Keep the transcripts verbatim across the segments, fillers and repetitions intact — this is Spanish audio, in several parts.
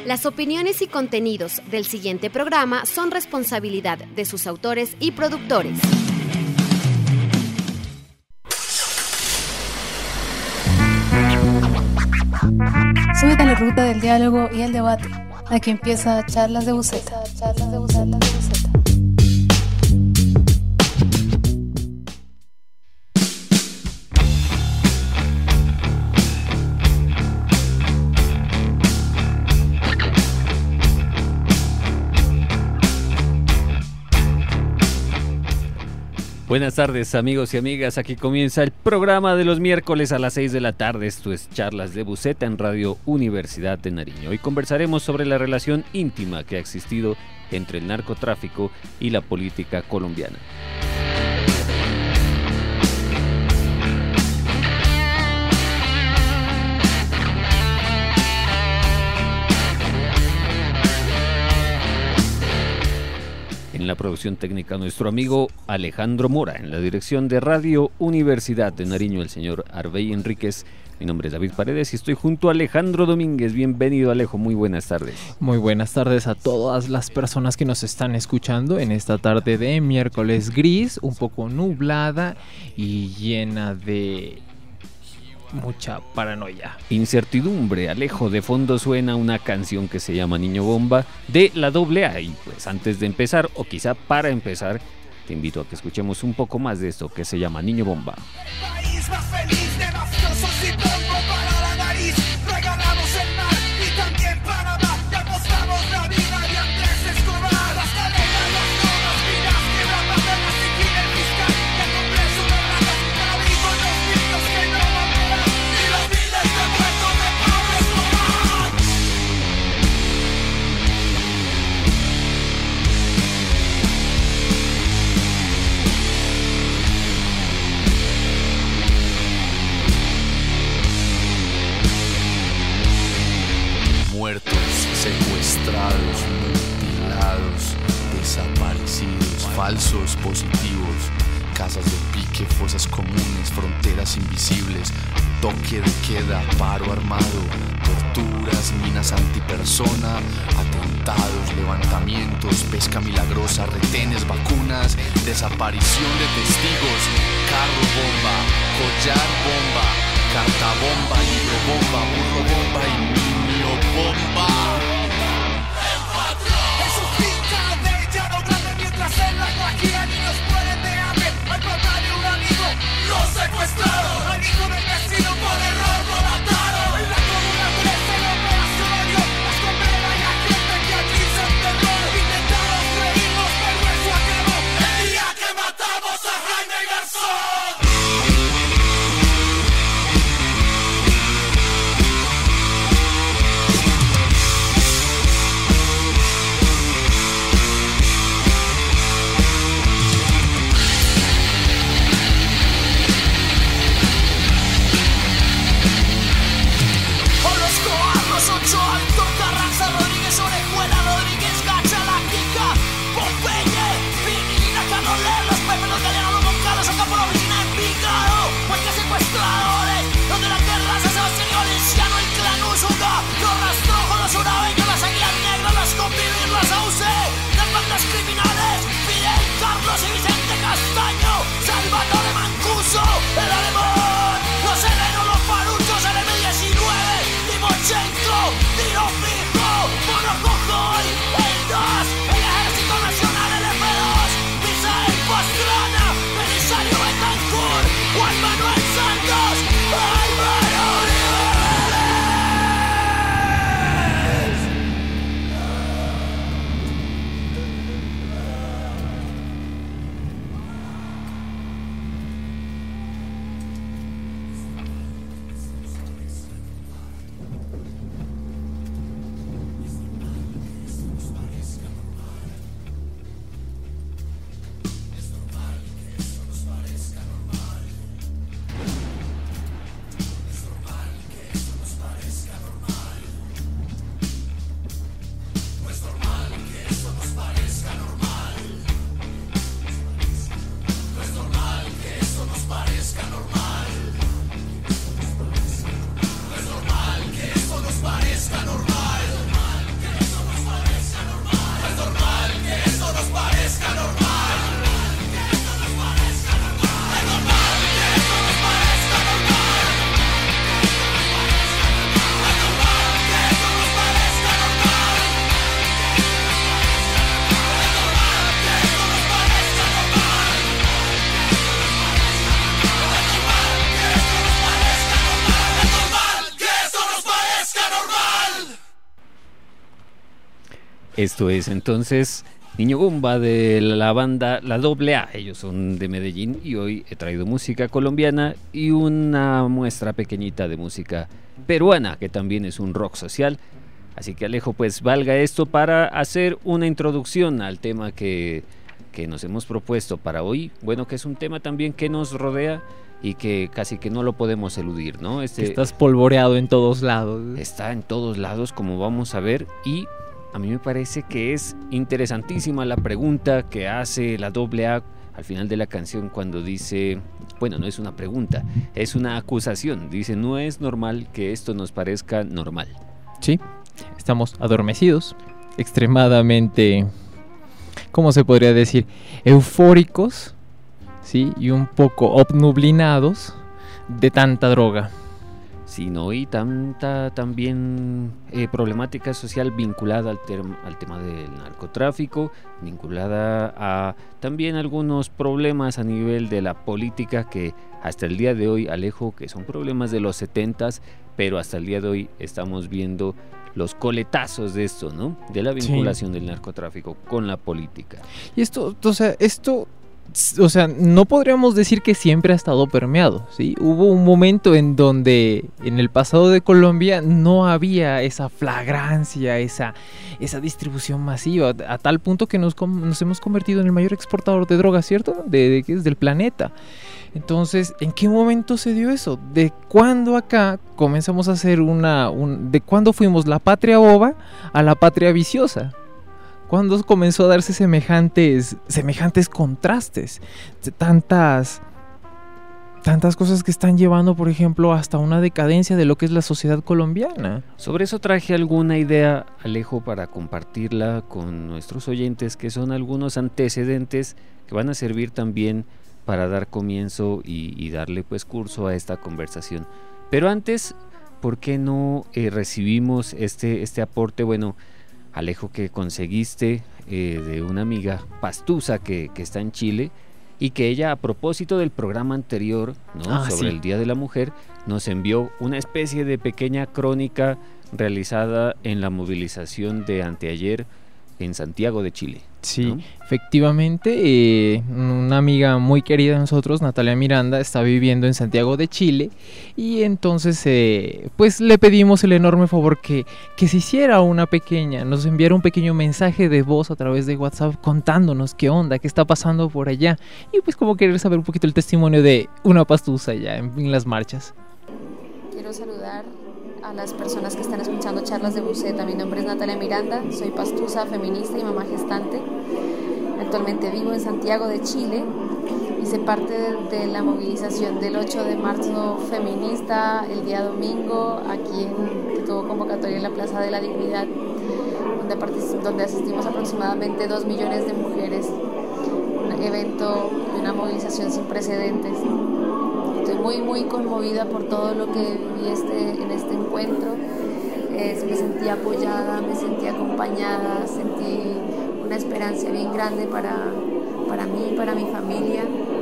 Las opiniones y contenidos del siguiente programa son responsabilidad de sus autores y productores. Súbete a la ruta del diálogo y el debate. Aquí empieza Charlas de Buceta. Charlas de Buceta. de Buceta. Buenas tardes, amigos y amigas, aquí comienza el programa de los miércoles a las seis de la tarde. Esto es Charlas de Buceta en Radio Universidad de Nariño. Hoy conversaremos sobre la relación íntima que ha existido entre el narcotráfico y la política colombiana. En la producción técnica, nuestro amigo Alejandro Mora. En la dirección de Radio Universidad de Nariño, el señor Arbey Enríquez. Mi nombre es David Paredes y estoy junto a Alejandro Domínguez. Bienvenido, Alejo. Muy buenas tardes. Muy buenas tardes a todas las personas que nos están escuchando en esta tarde de miércoles gris, un poco nublada y llena de mucha paranoia. Incertidumbre, Alejo. De fondo suena una canción que se llama Niño Bomba de la doble A. Y pues antes de empezar, o quizá para empezar, te invito a que escuchemos un poco más de esto que se llama Niño Bomba. El país más feliz de mafiosos y bombo para la nariz. Regalamos el mar y también Panamá. Y apostamos la vida de Andrés Escobar. Las cadenas, las drogas, vidas, que la paterna se quiere el fiscal. Y el Congreso de ratas, para vivos los niños que no volverán. Y los miles de muertos de Pablo Escobar. Muertos, secuestrados, mutilados, desaparecidos, falsos positivos, casas de pique, fosas comunes, fronteras invisibles, toque de queda, paro armado, torturas, minas antipersona, atentados, levantamientos, pesca milagrosa, retenes, vacunas, desaparición de testigos, carro bomba, collar bomba, carta bomba, libro bomba, burro bomba y niño bomba. El patrón es un finca de llano grande mientras en la guajira niños mueren de hambre. Al papá de un amigo lo secuestraron. Al hijo del vecino por error lo mataron. En la comuna trece lo operacionario. La escondida y la gente que aquí se enterró. Intentamos reírnos pero eso acabó el día que matamos a Jaime Garzón. Ochoa, Víctor Carranza, Rodríguez Orejuela, Rodríguez Gacha, La Quica, Popeye, Pinina, Carlos Lelos, Pepe, los Galeanos, los Moncalos, acá por la oficina de Pícaro, Huesca secuestradores, los de la terraza, Sebastián y Valenciano, el clan Usuga, los rastrojos, los urabeños, las águilas negras, las convivir, las A U C, las bandas criminales, Fidel, Carlos y Vicente Castaño, Salvatore Mancuso, el alemán, los helenos, los paruchos, el eme diecinueve, Timochenko, Tiro Fijo, Mono Cojoy, el dos, el Ejército Nacional, el efe dos, Misael Pastrana, Belisario Betancourt, Juan Manuel Santos, Álvaro Uribe Vélez. Esto es entonces Niño Gumba de la banda La Doble A. Ellos son de Medellín y hoy he traído música colombiana y una muestra pequeñita de música peruana, que también es un rock social. Así que Alejo, pues valga esto para hacer una introducción al tema que, que nos hemos propuesto para hoy. Bueno, que es un tema también que nos rodea y que casi que no lo podemos eludir, ¿no? Este, Estás polvoreado en todos lados. Está en todos lados, como vamos a ver, y a mí me parece que es interesantísima la pregunta que hace La Doble A al final de la canción cuando dice, bueno, no es una pregunta, es una acusación. Dice, no es normal que esto nos parezca normal. Sí, estamos adormecidos, extremadamente, ¿cómo se podría decir? Eufóricos, ¿sí? Y un poco obnublinados de tanta droga. Sí, ¿no? Y tanta también eh, problemática social vinculada al, term, al tema del narcotráfico, vinculada a también algunos problemas a nivel de la política que hasta el día de hoy, Alejo, que son problemas de los setentas, pero hasta el día de hoy estamos viendo los coletazos de esto, ¿no? De la vinculación sí. del narcotráfico con la política. Y esto, o sea, esto... O sea, no podríamos decir que siempre ha estado permeado, ¿sí? Hubo un momento en donde en el pasado de Colombia no había esa flagrancia, esa, esa distribución masiva, a tal punto que nos, nos hemos convertido en el mayor exportador de drogas, ¿cierto? De, de, del planeta. Entonces, ¿en qué momento se dio eso? ¿De cuándo acá comenzamos a hacer una... Un, ¿de cuándo fuimos la patria boba a la patria viciosa? ¿Cuándo comenzó a darse semejantes, semejantes contrastes? Tantas, tantas cosas que están llevando, por ejemplo, hasta una decadencia de lo que es la sociedad colombiana. Sobre eso traje alguna idea, Alejo, para compartirla con nuestros oyentes, que son algunos antecedentes que van a servir también para dar comienzo y, y darle pues curso a esta conversación. Pero antes, ¿por qué no eh, recibimos este, este aporte? Bueno, Alejo, que conseguiste eh, de una amiga Pastusa que, que está en Chile y que ella, a propósito del programa anterior, ¿no? ah, sobre sí. el Día de la Mujer, nos envió una especie de pequeña crónica realizada en la movilización de anteayer en Santiago de Chile. Sí, ¿no? Efectivamente, eh, una amiga muy querida de nosotros, Natalia Miranda, está viviendo en Santiago de Chile y entonces eh, pues le pedimos el enorme favor que, que se hiciera una pequeña, nos enviara un pequeño mensaje de voz a través de WhatsApp contándonos qué onda, qué está pasando por allá y pues como querer saber un poquito el testimonio de una pastusa allá en, en las marchas. Quiero saludar a las personas que están escuchando Charlas de Buceta. Mi nombre es Natalia Miranda, soy pastusa, feminista y mamá gestante. Actualmente vivo en Santiago de Chile. Hice parte de, de la movilización del ocho de marzo feminista el día domingo, aquí en, que tuvo convocatoria en la Plaza de la Dignidad, donde, donde asistimos aproximadamente dos millones de mujeres. Un evento y una movilización sin precedentes. Estoy muy muy conmovida por todo lo que viví este, en este encuentro. Eh, me sentí apoyada, me sentí acompañada, sentí una esperanza bien grande para, para mí, para mi familia,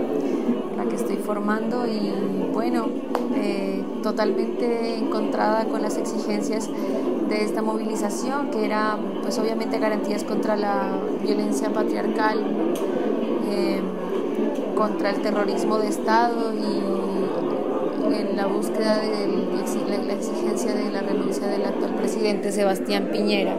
la que estoy formando y bueno, eh, totalmente encontrada con las exigencias de esta movilización, que era pues obviamente garantías contra la violencia patriarcal, eh, contra el terrorismo de Estado y en la búsqueda de la exigencia de la renuncia del actual presidente Sebastián Piñera.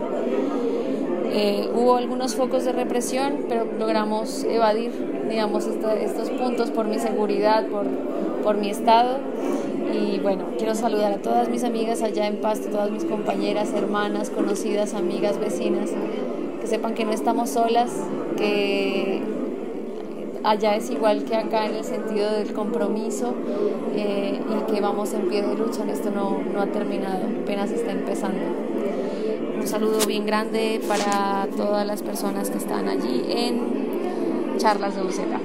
Eh, hubo algunos focos de represión, pero logramos evadir, digamos, esta, estos puntos por mi seguridad, por, por mi estado. Y bueno, quiero saludar a todas mis amigas allá en Pasto, todas mis compañeras, hermanas, conocidas, amigas, vecinas, que sepan que no estamos solas, que allá es igual que acá en el sentido del compromiso eh, y que vamos en pie de lucha. Esto no, no ha terminado, apenas está empezando. Un saludo bien grande para todas las personas que están allí en Charlas de Buceta.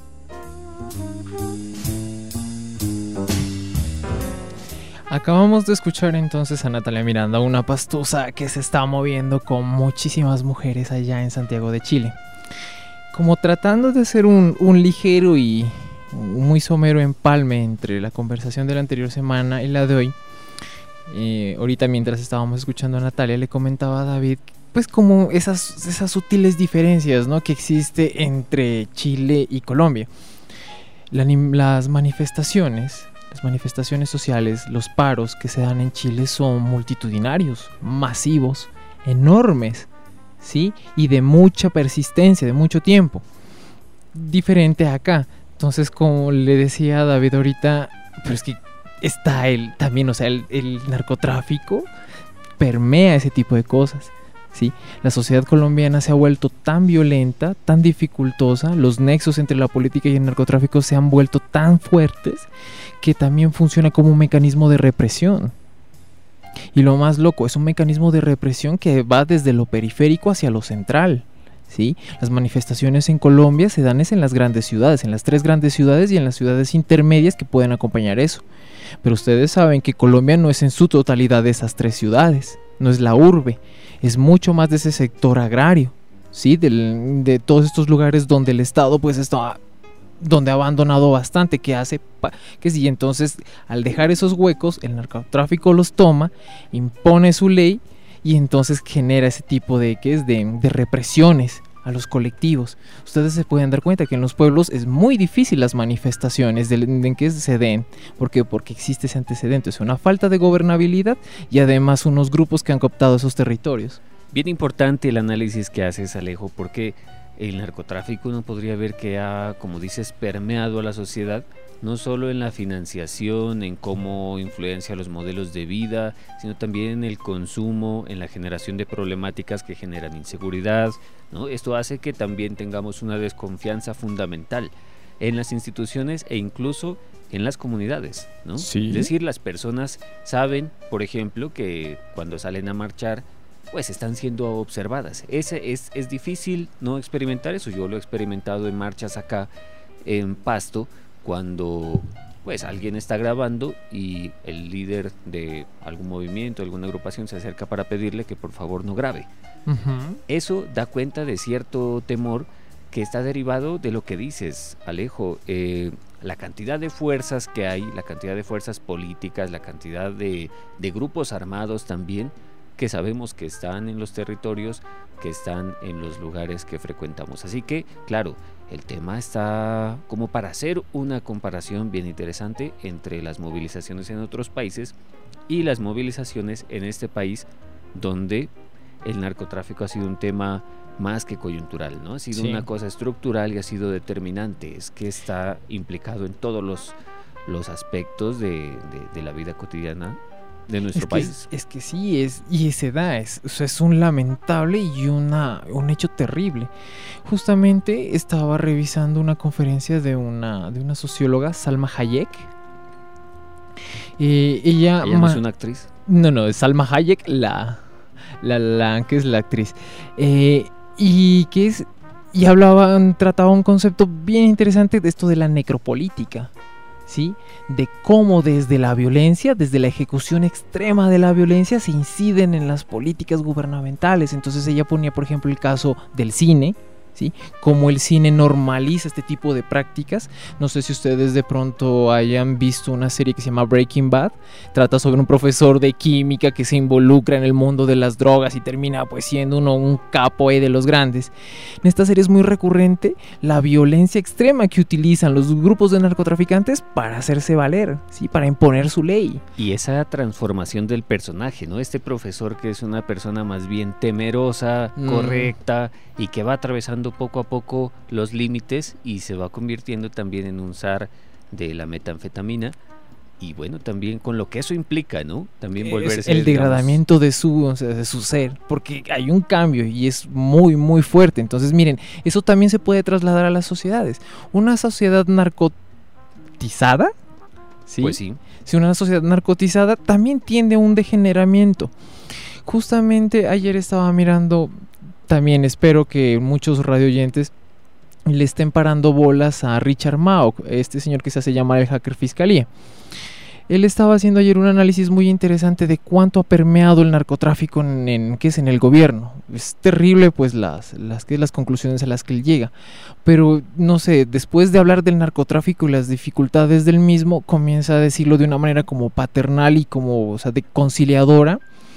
Acabamos de escuchar entonces a Natalia Miranda, una pastusa que se está moviendo con muchísimas mujeres allá en Santiago de Chile. Como tratando de hacer un, un ligero y muy somero empalme entre la conversación de la anterior semana y la de hoy. Eh, ahorita mientras estábamos escuchando a Natalia le comentaba a David pues como esas, esas sutiles diferencias, ¿no?, que existe entre Chile y Colombia. La, las manifestaciones, las manifestaciones sociales, los paros que se dan en Chile son multitudinarios, masivos, enormes, ¿sí? Y de mucha persistencia, de mucho tiempo. Diferente a acá. Entonces, como le decía a David ahorita, pero es que está el también, o sea, el, el narcotráfico permea ese tipo de cosas, ¿sí? La sociedad colombiana se ha vuelto tan violenta, tan dificultosa, los nexos entre la política y el narcotráfico se han vuelto tan fuertes que también funciona como un mecanismo de represión. Y lo más loco, es un mecanismo de represión que va desde lo periférico hacia lo central, ¿sí? Las manifestaciones en Colombia se dan es en las grandes ciudades, en las tres grandes ciudades y en las ciudades intermedias que pueden acompañar eso. Pero ustedes saben que Colombia no es en su totalidad de esas tres ciudades, no es la urbe, es mucho más de ese sector agrario, ¿sí? Del, de todos estos lugares donde el Estado pues está, donde ha abandonado bastante, que hace, que sí, entonces al dejar esos huecos el narcotráfico los toma, impone su ley y entonces genera ese tipo de, ¿qué es? de, de represiones a los colectivos. Ustedes se pueden dar cuenta que en los pueblos es muy difícil las manifestaciones de, de que se den. ¿Por qué? Porque existe ese antecedente, es una falta de gobernabilidad y además unos grupos que han cooptado esos territorios. Bien importante el análisis que haces, Alejo, porque el narcotráfico uno podría ver que ha, como dices, permeado a la sociedad, no solo en la financiación, en cómo influencia los modelos de vida, sino también en el consumo, en la generación de problemáticas que generan inseguridad, ¿no? Esto hace que también tengamos una desconfianza fundamental en las instituciones e incluso en las comunidades, ¿no? Sí. Es decir, las personas saben, por ejemplo, que cuando salen a marchar, pues están siendo observadas. Ese es, es difícil no experimentar eso. Yo lo he experimentado en marchas acá en Pasto, cuando pues alguien está grabando y el líder de algún movimiento, alguna agrupación se acerca para pedirle que por favor no grabe. Uh-huh. Eso da cuenta de cierto temor que está derivado de lo que dices, Alejo, eh, la cantidad de fuerzas que hay, la cantidad de fuerzas políticas, la cantidad de, de grupos armados también, que sabemos que están en los territorios, que están en los lugares que frecuentamos. Así que, claro, el tema está como para hacer una comparación bien interesante entre las movilizaciones en otros países y las movilizaciones en este país, donde el narcotráfico ha sido un tema más que coyuntural, ¿no? Ha sido sí. una cosa estructural y ha sido determinante, es que está implicado en todos los, los aspectos de, de, de la vida cotidiana de nuestro es país. Que, es que sí, es, y se da, es, o sea, es un lamentable y una, un hecho terrible. Justamente estaba revisando una conferencia de una, de una socióloga, Salma Hayek. Eh, ella ¿Ella no es una actriz? No, no, es Salma Hayek, la, la, la que es la actriz. Eh, y que es, y hablaban, trataba un concepto bien interesante de esto de la necropolítica. ¿Sí? De cómo desde la violencia, desde la ejecución extrema de la violencia se inciden en las políticas gubernamentales. Entonces ella ponía, por ejemplo, el caso del cine, ¿sí? Cómo el cine normaliza este tipo de prácticas. No sé si ustedes de pronto hayan visto una serie que se llama Breaking Bad. Trata sobre un profesor de química que se involucra en el mundo de las drogas y termina pues siendo uno un capo eh, de los grandes. En esta serie es muy recurrente la violencia extrema que utilizan los grupos de narcotraficantes para hacerse valer, ¿sí? Para imponer su ley. Y esa transformación del personaje, ¿no? Este profesor que es una persona más bien temerosa, mm. correcta, y que va atravesando poco a poco los límites y se va convirtiendo también en un zar de la metanfetamina, y bueno, también con lo que eso implica, ¿no? También volverse es el degradamiento de su, o sea, de su ser, porque hay un cambio y es muy muy fuerte. Entonces miren, eso también se puede trasladar a las sociedades. Una sociedad narcotizada, ¿sí? Pues sí. Si una sociedad narcotizada también tiende a un degeneramiento. Justamente ayer estaba mirando, también espero que muchos radioyentes le estén parando bolas a Richard Mauck, este señor que se hace llamar el hacker fiscalía. Él estaba haciendo ayer un análisis muy interesante de cuánto ha permeado el narcotráfico en, en, ¿qué es? en el gobierno. Es terrible pues las, las, ¿qué? las conclusiones a las que él llega. Pero no sé, después de hablar del narcotráfico y las dificultades del mismo, comienza a decirlo de una manera como paternal y como, o sea, de conciliadora.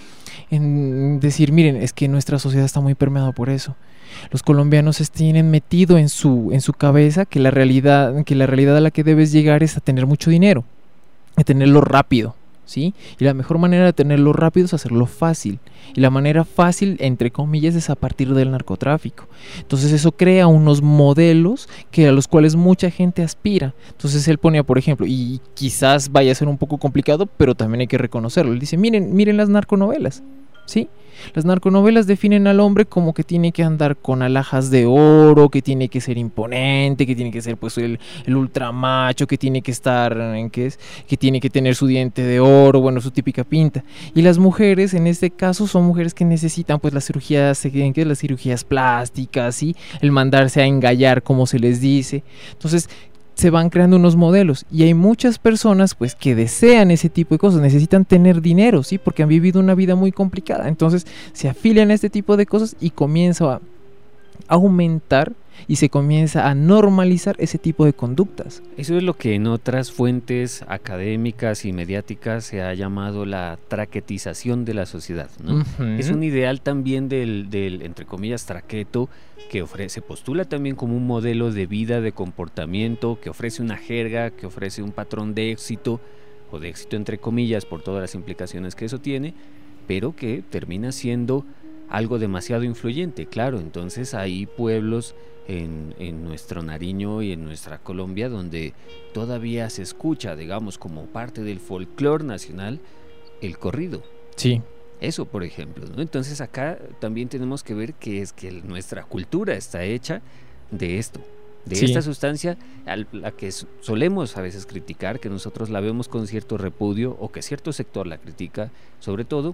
en decir, miren, es que nuestra sociedad está muy permeada por eso. Los colombianos se tienen metido en su, en su cabeza que la realidad, que la realidad a la que debes llegar es a tener mucho dinero, a tenerlo rápido, ¿sí? Y la mejor manera de tenerlo rápido es hacerlo fácil. Y la manera fácil, entre comillas, es a partir del narcotráfico. Entonces eso crea unos modelos que a los cuales mucha gente aspira. Entonces él ponía, por ejemplo, y quizás vaya a ser un poco complicado, pero también hay que reconocerlo. Él dice, miren, miren las narconovelas, ¿sí? Las narconovelas definen al hombre como que tiene que andar con alhajas de oro, que tiene que ser imponente, que tiene que ser pues el, el ultramacho, que tiene que estar, ¿en qué es? Que tiene que tener su diente de oro, bueno, su típica pinta. Y las mujeres, en este caso, son mujeres que necesitan pues las cirugías, ¿en qué? Las cirugías plásticas, ¿sí? El mandarse a engallar, como se les dice. Entonces, se van creando unos modelos y hay muchas personas pues que desean ese tipo de cosas, necesitan tener dinero, ¿sí? Porque han vivido una vida muy complicada, entonces se afilian a este tipo de cosas y comienza a aumentar y se comienza a normalizar ese tipo de conductas. Eso es lo que en otras fuentes académicas y mediáticas se ha llamado la traquetización de la sociedad, ¿no? Uh-huh. Es un ideal también del, del, entre comillas, traqueto, que ofrece, postula también como un modelo de vida, de comportamiento, que ofrece una jerga, que ofrece un patrón de éxito, o de éxito entre comillas, por todas las implicaciones que eso tiene, pero que termina siendo algo demasiado influyente, claro. Entonces hay pueblos en, en nuestro Nariño y en nuestra Colombia donde todavía se escucha, digamos, como parte del folclore nacional, el corrido. Sí. Eso, por ejemplo, ¿no? Entonces acá también tenemos que ver que es que nuestra cultura está hecha de esto, de sí. esta sustancia a la que solemos a veces criticar, que nosotros la vemos con cierto repudio o que cierto sector la critica, sobre todo,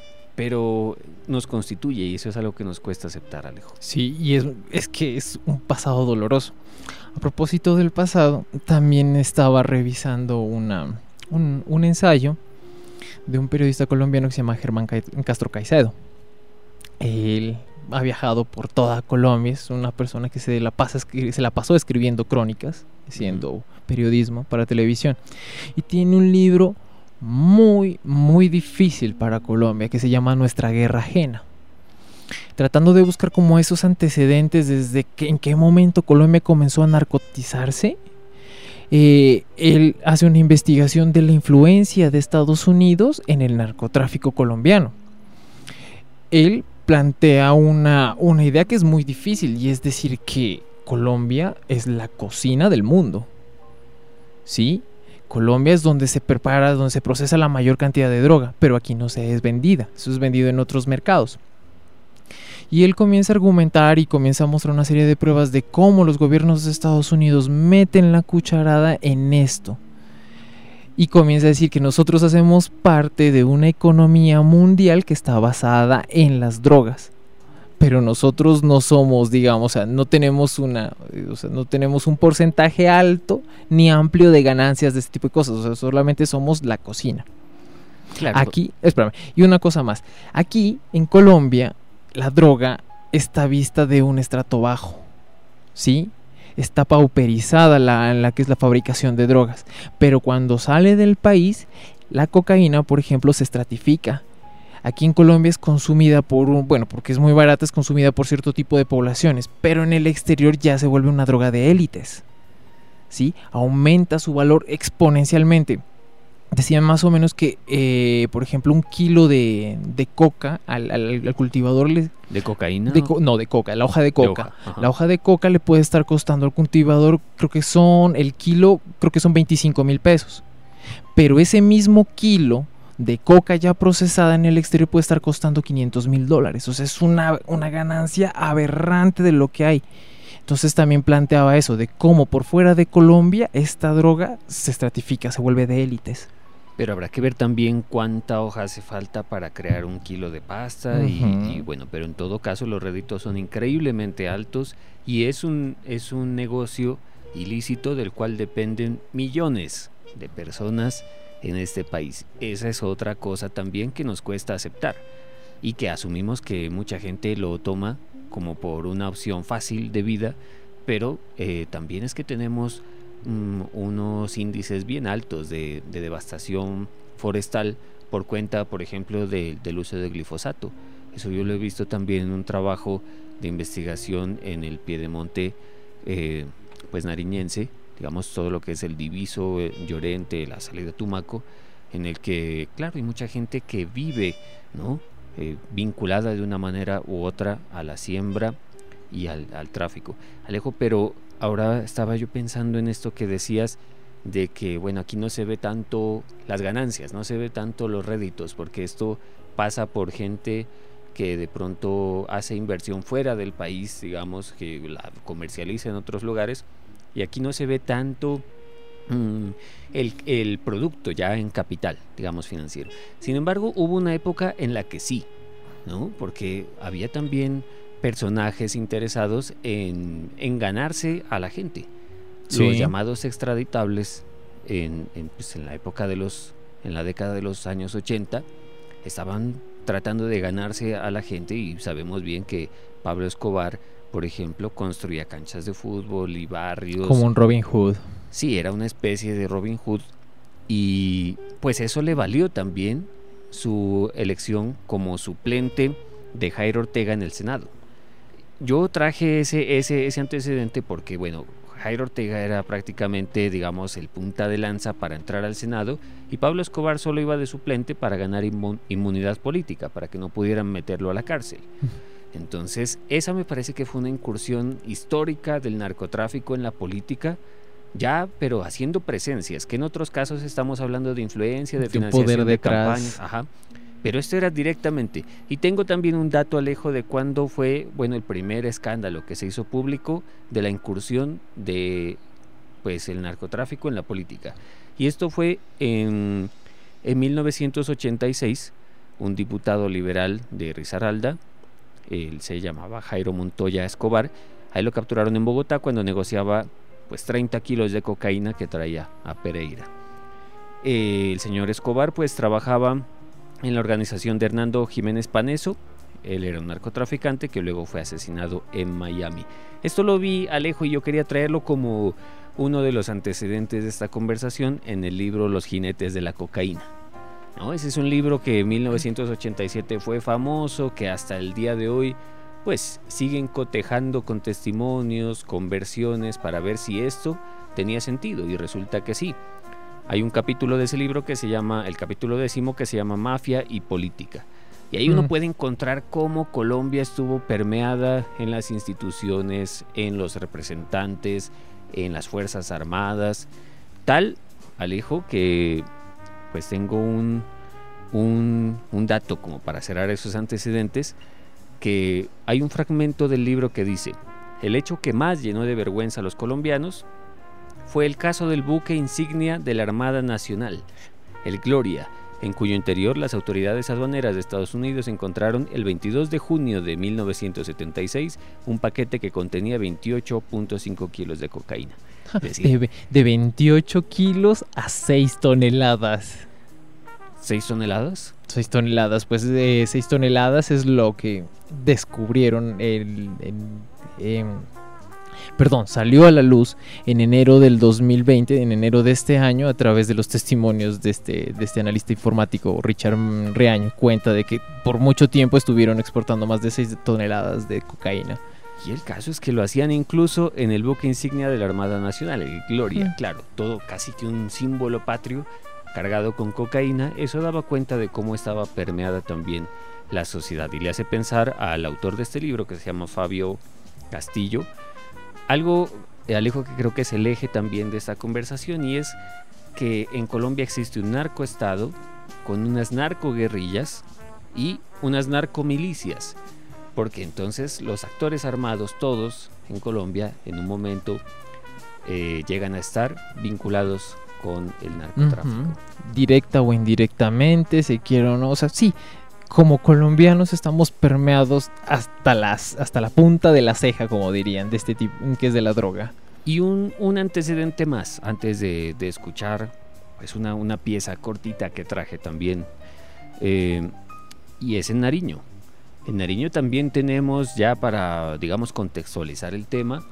pero nos constituye y eso es algo que nos cuesta aceptar, Alejo. Sí, y es, es que es un pasado doloroso. A propósito del pasado, también estaba revisando una, un, un ensayo de un periodista colombiano que se llama Germán Castro Caicedo. Él ha viajado por toda Colombia, es una persona que se la, pasa, se la pasó escribiendo crónicas, haciendo uh-huh. periodismo para televisión, y tiene un libro muy, muy difícil para Colombia que se llama Nuestra Guerra Ajena, tratando de buscar como esos antecedentes desde que, en qué momento Colombia comenzó a narcotizarse. Eh, él hace una investigación de la influencia de Estados Unidos en el narcotráfico colombiano. Él plantea una, una idea que es muy difícil, y es decir que Colombia es la cocina del mundo, ¿sí? Colombia es donde se prepara, donde se procesa la mayor cantidad de droga, pero aquí no se es vendida, eso es vendido en otros mercados. Y él comienza a argumentar y comienza a mostrar una serie de pruebas de cómo los gobiernos de Estados Unidos meten la cucharada en esto. Y comienza a decir que nosotros hacemos parte de una economía mundial que está basada en las drogas. Pero nosotros no somos, digamos, o sea, no tenemos una, o sea, no tenemos un porcentaje alto ni amplio de ganancias de este tipo de cosas. O sea, solamente somos la cocina. Claro. Aquí, espérame, y una cosa más. Aquí, en Colombia, la droga está vista de un estrato bajo, ¿sí? Está pauperizada la, la que es la fabricación de drogas, pero cuando sale del país, la cocaína, por ejemplo, se estratifica. Aquí en Colombia es consumida por un, bueno, porque es muy barata, es consumida por cierto tipo de poblaciones, pero en el exterior ya se vuelve una droga de élites, ¿sí? Aumenta su valor exponencialmente. Decían más o menos que, eh, por ejemplo, un kilo de, de coca al, al, al cultivador le, ¿De cocaína? De co no, de coca, la hoja de coca. De hoja. La hoja de coca le puede estar costando al cultivador, creo que son, el kilo, creo que son veinticinco mil pesos. Pero ese mismo kilo de coca ya procesada en el exterior puede estar costando quinientos mil dólares. O sea, es una, una ganancia aberrante de lo que hay. Entonces también planteaba eso, de cómo por fuera de Colombia esta droga se estratifica, se vuelve de élites. Pero habrá que ver también cuánta hoja hace falta para crear un kilo de pasta. Uh-huh. y, y bueno, pero en todo caso los réditos son increíblemente altos y es un, es un negocio ilícito del cual dependen millones de personas en este país. Esa es otra cosa también que nos cuesta aceptar y que asumimos que mucha gente lo toma como por una opción fácil de vida, pero eh, también es que tenemos mm, unos índices bien altos de, de devastación forestal por cuenta, por ejemplo, de, del uso de glifosato. Eso yo lo he visto también en un trabajo de investigación en el Piedemonte eh, pues nariñense, digamos todo lo que es el Diviso, eh, Llorente, la salida Tumaco, en el que, claro, hay mucha gente que vive, ¿no? Eh, vinculada de una manera u otra a la siembra y al, al tráfico. Alejo, pero ahora estaba yo pensando en esto que decías de que, bueno, aquí no se ve tanto las ganancias, no se ve tanto los réditos, porque esto pasa por gente que de pronto hace inversión fuera del país, digamos, que la comercializa en otros lugares, y aquí no se ve tanto mm, el, el producto ya en capital, digamos, financiero. Sin embargo, hubo una época en la que sí, ¿no? Porque había también personajes interesados en, en ganarse a la gente. Sí. Los llamados extraditables en, en, pues en la época de los, en la década de los años ochenta, estaban tratando de ganarse a la gente, y sabemos bien que Pablo Escobar, por ejemplo, construía canchas de fútbol y barrios. Como un Robin Hood. Sí, era una especie de Robin Hood, y pues eso le valió también su elección como suplente de Jairo Ortega en el Senado. Yo traje ese, ese, ese antecedente porque, bueno, Jairo Ortega era prácticamente, digamos, el punta de lanza para entrar al Senado, y Pablo Escobar solo iba de suplente para ganar inmun- inmunidad política, para que no pudieran meterlo a la cárcel. Entonces, esa me parece que fue una incursión histórica del narcotráfico en la política, ya, pero haciendo presencias, que en otros casos estamos hablando de influencia, de, de financiación, poder de campañas. Ajá. Pero esto era directamente. Y tengo también un dato, Alejo, de cuándo fue, bueno, el primer escándalo que se hizo público de la incursión de, pues, el narcotráfico en la política. Y esto fue en, en mil novecientos ochenta y seis, un diputado liberal de Risaralda, él se llamaba Jairo Montoya Escobar, ahí lo capturaron en Bogotá cuando negociaba, pues, treinta kilos de cocaína que traía a Pereira. Eh, el señor Escobar, pues, trabajaba en la organización de Hernando Jiménez Paneso. Él era un narcotraficante que luego fue asesinado en Miami. Esto lo vi, Alejo, y yo quería traerlo como uno de los antecedentes de esta conversación en el libro Los jinetes de la cocaína, ¿no? Ese es un libro que en mil novecientos ochenta y siete fue famoso, que hasta el día de hoy pues siguen cotejando con testimonios, con versiones para ver si esto tenía sentido, y resulta que sí. Hay un capítulo de ese libro que se llama, el capítulo décimo, que se llama Mafia y Política. Y ahí uno mm. puede encontrar cómo Colombia estuvo permeada en las instituciones, en los representantes, en las Fuerzas Armadas. Tal, Alejo, que pues tengo un, un, un dato como para cerrar esos antecedentes, que hay un fragmento del libro que dice: el hecho que más llenó de vergüenza a los colombianos fue el caso del buque insignia de la Armada Nacional, el Gloria, en cuyo interior las autoridades aduaneras de Estados Unidos encontraron el veintidós de junio de mil novecientos setenta y seis un paquete que contenía veintiocho punto cinco kilos de cocaína. Decir, de, de veintiocho kilos a seis toneladas. ¿seis toneladas? seis toneladas, pues de seis toneladas es lo que descubrieron el... el, el Perdón, salió a la luz en enero del dos mil veinte, en enero de este año, a través de los testimonios de este, de este analista informático, Richard Reaño, cuenta de que por mucho tiempo estuvieron exportando más de seis toneladas de cocaína. Y el caso es que lo hacían incluso en el buque insignia de la Armada Nacional, el Gloria, mm. claro, todo casi que un símbolo patrio cargado con cocaína. Eso daba cuenta de cómo estaba permeada también la sociedad, y le hace pensar al autor de este libro, que se llama Fabio Castillo, algo, Alejo, que creo que es el eje también de esta conversación, y es que en Colombia existe un narcoestado con unas narcoguerrillas y unas narcomilicias, porque entonces los actores armados todos en Colombia en un momento eh, llegan a estar vinculados con el narcotráfico. Uh-huh. Directa o indirectamente, si quiero o no, o sea, sí. Como colombianos estamos permeados hasta las hasta la punta de la ceja, como dirían, de este tipo, que es de la droga. Y un, un antecedente más, antes de, de escuchar pues una, una pieza cortita que traje también, eh, y es en Nariño. En Nariño también tenemos, ya para, digamos, contextualizar el tema,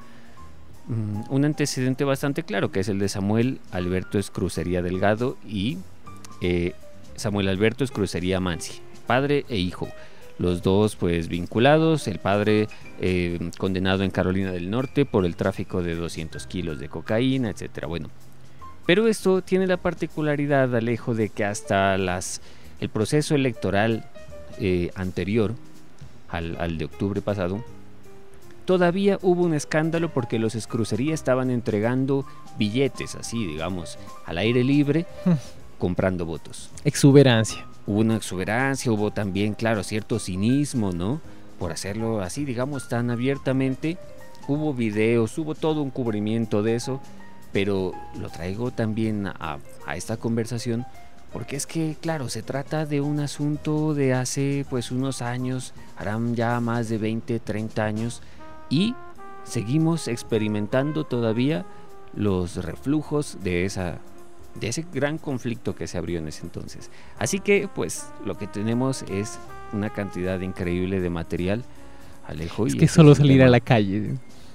um, un antecedente bastante claro, que es el de Samuel Alberto Escrucería Delgado y... Eh, Samuel Alberto Escrucería Mansi, padre e hijo. Los dos pues vinculados, el padre eh, condenado en Carolina del Norte por el tráfico de doscientos kilos de cocaína, etcétera. Bueno, pero esto tiene la particularidad, Alejo, de que hasta las, el proceso electoral eh, anterior al, al de octubre pasado, todavía hubo un escándalo porque los Escrucería estaban entregando billetes así, digamos, al aire libre, comprando votos. Exuberancia. Hubo una exuberancia, hubo también, claro, cierto cinismo, ¿no? Por hacerlo así, digamos, tan abiertamente. Hubo videos, hubo todo un cubrimiento de eso, pero lo traigo también a, a esta conversación porque es que, claro, se trata de un asunto de hace pues unos años, harán ya más de veinte, treinta años, y seguimos experimentando todavía los reflujos de esa de ese gran conflicto que se abrió en ese entonces. Así que pues lo que tenemos es una cantidad increíble de material, Alejo. Es y que solo salir a la calle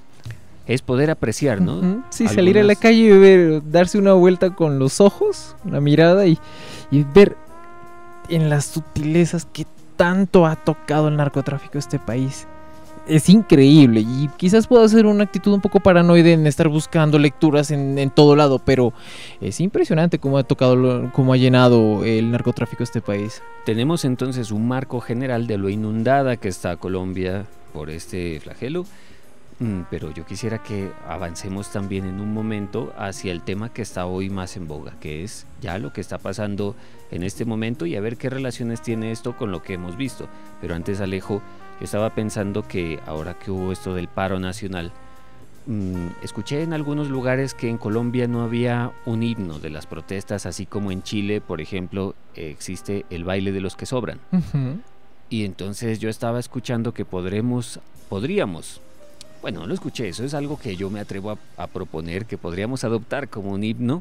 es poder apreciar, ¿no? Uh-huh. Sí, Algunas... salir a la calle y ver, darse una vuelta con los ojos, una mirada y, y ver en las sutilezas que tanto ha tocado el narcotráfico a este país. Es increíble y quizás pueda ser una actitud un poco paranoide en estar buscando lecturas en, en todo lado, pero es impresionante cómo ha tocado, cómo ha llenado el narcotráfico este país. Tenemos entonces un marco general de lo inundada que está Colombia por este flagelo, pero yo quisiera que avancemos también en un momento hacia el tema que está hoy más en boga, que es ya lo que está pasando en este momento y a ver qué relaciones tiene esto con lo que hemos visto. Pero antes, Alejo, yo estaba pensando que ahora que hubo esto del paro nacional, mmm, escuché en algunos lugares que en Colombia no había un himno de las protestas, así como en Chile, por ejemplo, eh, existe el baile de los que sobran. Uh-huh. Y entonces yo estaba escuchando que podremos, podríamos, bueno, no lo escuché, eso es algo que yo me atrevo a, a proponer, que podríamos adoptar como un himno,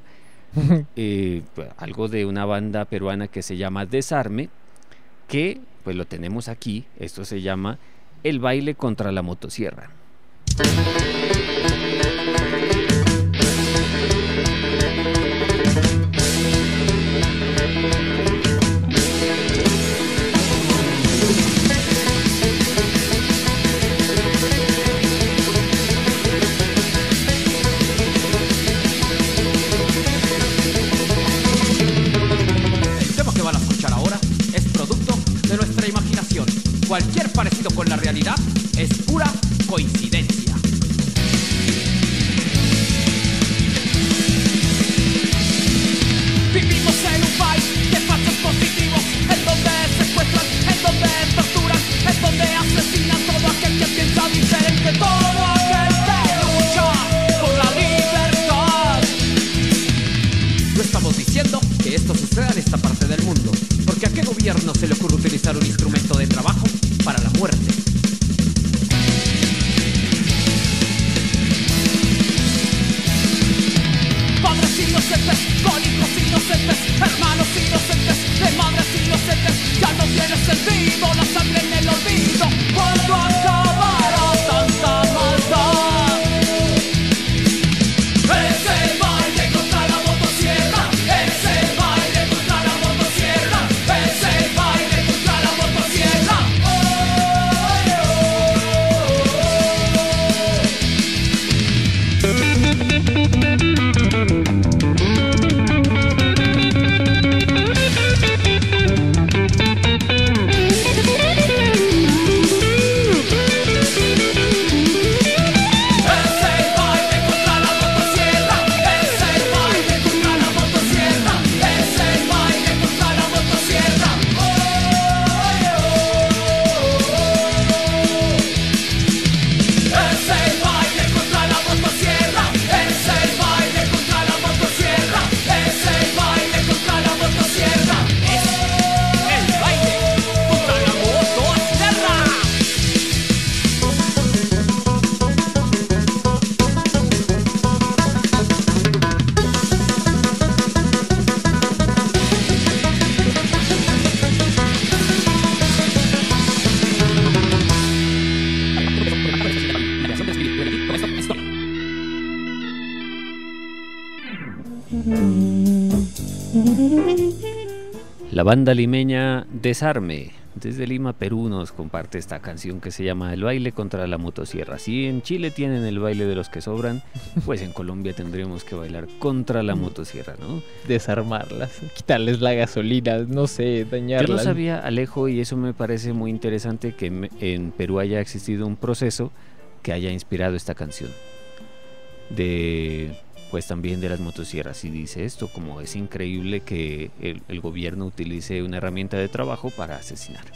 eh, algo de una banda peruana que se llama Desarme, que pues lo tenemos aquí. Esto se llama El baile contra la motosierra. Cualquier parecido con la realidad es pura coincidencia. Vivimos en un país de falsos positivos, en donde secuestran, en donde torturan, en donde asesinan todo aquel que piensa diferente, todo aquel que lucha por la libertad. No estamos diciendo que esto suceda en esta parte del mundo, porque ¿a qué gobierno se le ocurre utilizar un instrumento de trabajo para la muerte? banda limeña Desarme, desde Lima, Perú, nos comparte esta canción que se llama El baile contra la motosierra. Si en Chile tienen el baile de los que sobran, pues en Colombia tendremos que bailar contra la motosierra, ¿no? Desarmarlas, quitarles la gasolina, no sé, dañarlas. Yo no sabía, Alejo, y eso me parece muy interesante, que en Perú haya existido un proceso que haya inspirado esta canción. De... pues también de las motosierras, y dice esto, como es increíble que el, el gobierno utilice una herramienta de trabajo para asesinar.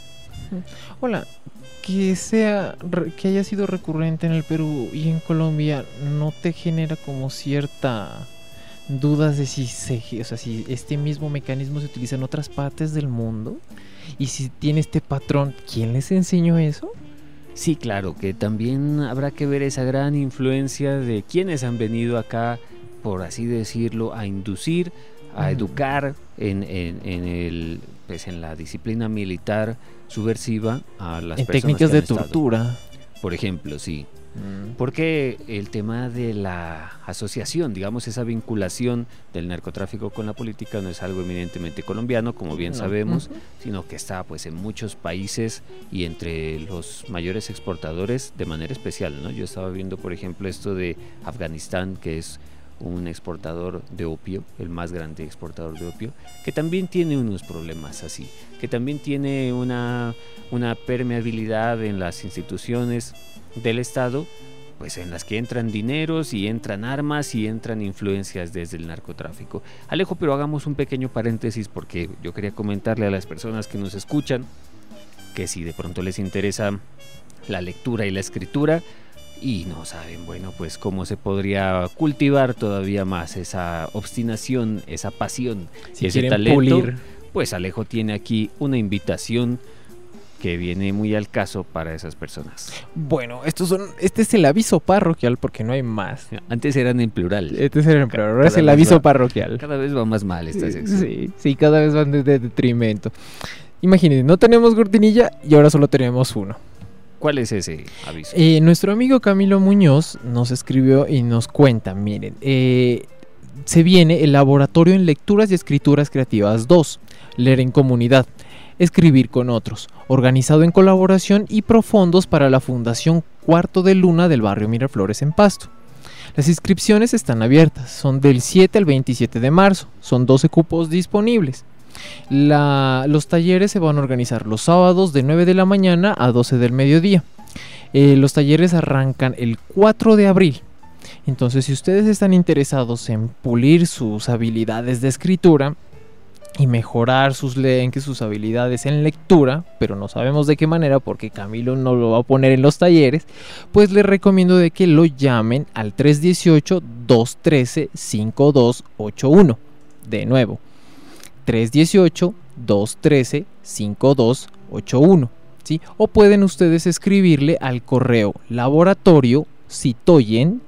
Hola, que sea, que haya sido recurrente en el Perú y en Colombia, ¿no te genera como cierta dudas de si se, o sea, si este mismo mecanismo se utiliza en otras partes del mundo? Y si tiene este patrón, ¿quién les enseñó eso? Sí, claro, que también habrá que ver esa gran influencia de quienes han venido acá, por así decirlo, a inducir, a mm. educar en, en, en, el, pues en la disciplina militar subversiva a las en personas técnicas que han de tortura. Estado. Por ejemplo, sí. Mm. Porque el tema de la asociación, digamos, esa vinculación del narcotráfico con la política no es algo eminentemente colombiano, como bien no. sabemos, uh-huh. sino que está pues en muchos países y entre los mayores exportadores de manera especial, ¿no? Yo estaba viendo, por ejemplo, esto de Afganistán, que es un exportador de opio, el más grande exportador de opio, que también tiene unos problemas así, que también tiene una, una permeabilidad en las instituciones del Estado, pues en las que entran dineros y entran armas y entran influencias desde el narcotráfico. Alejo, pero hagamos un pequeño paréntesis porque yo quería comentarle a las personas que nos escuchan que si de pronto les interesa la lectura y la escritura, y no saben, bueno, pues cómo se podría cultivar todavía más esa obstinación, esa pasión, si ese quieren talento, pulir. Pues Alejo tiene aquí una invitación que viene muy al caso para esas personas. Bueno, estos son, este es el aviso parroquial porque no hay más. Antes eran en plural. Este era en plural, ahora es el aviso va, parroquial. Cada vez va más mal esta sección. Sí, sí, cada vez van de, de detrimento. Imagínense, no tenemos cortinilla y ahora solo tenemos uno. ¿Cuál es ese aviso? Eh, nuestro amigo Camilo Muñoz nos escribió y nos cuenta, miren, eh, se viene el Laboratorio en Lecturas y Escrituras Creativas dos, leer en comunidad, escribir con otros, organizado en colaboración y profondos para la Fundación Cuarto de Luna del barrio Miraflores en Pasto. Las inscripciones están abiertas, son del siete al veintisiete de marzo, son doce cupos disponibles. La, los talleres se van a organizar los sábados de nueve de la mañana a doce del mediodía. Eh, los talleres arrancan el cuatro de abril. Entonces, si ustedes están interesados en pulir sus habilidades de escritura y mejorar sus, le- sus habilidades en lectura, pero no sabemos de qué manera porque Camilo no lo va a poner en los talleres, pues les recomiendo de que lo llamen al tres uno ocho, dos uno tres, cinco dos ocho uno. De nuevo, tres uno ocho, dos uno tres, cinco dos ocho uno, ¿sí? O pueden ustedes escribirle al correo laboratorio citoyen,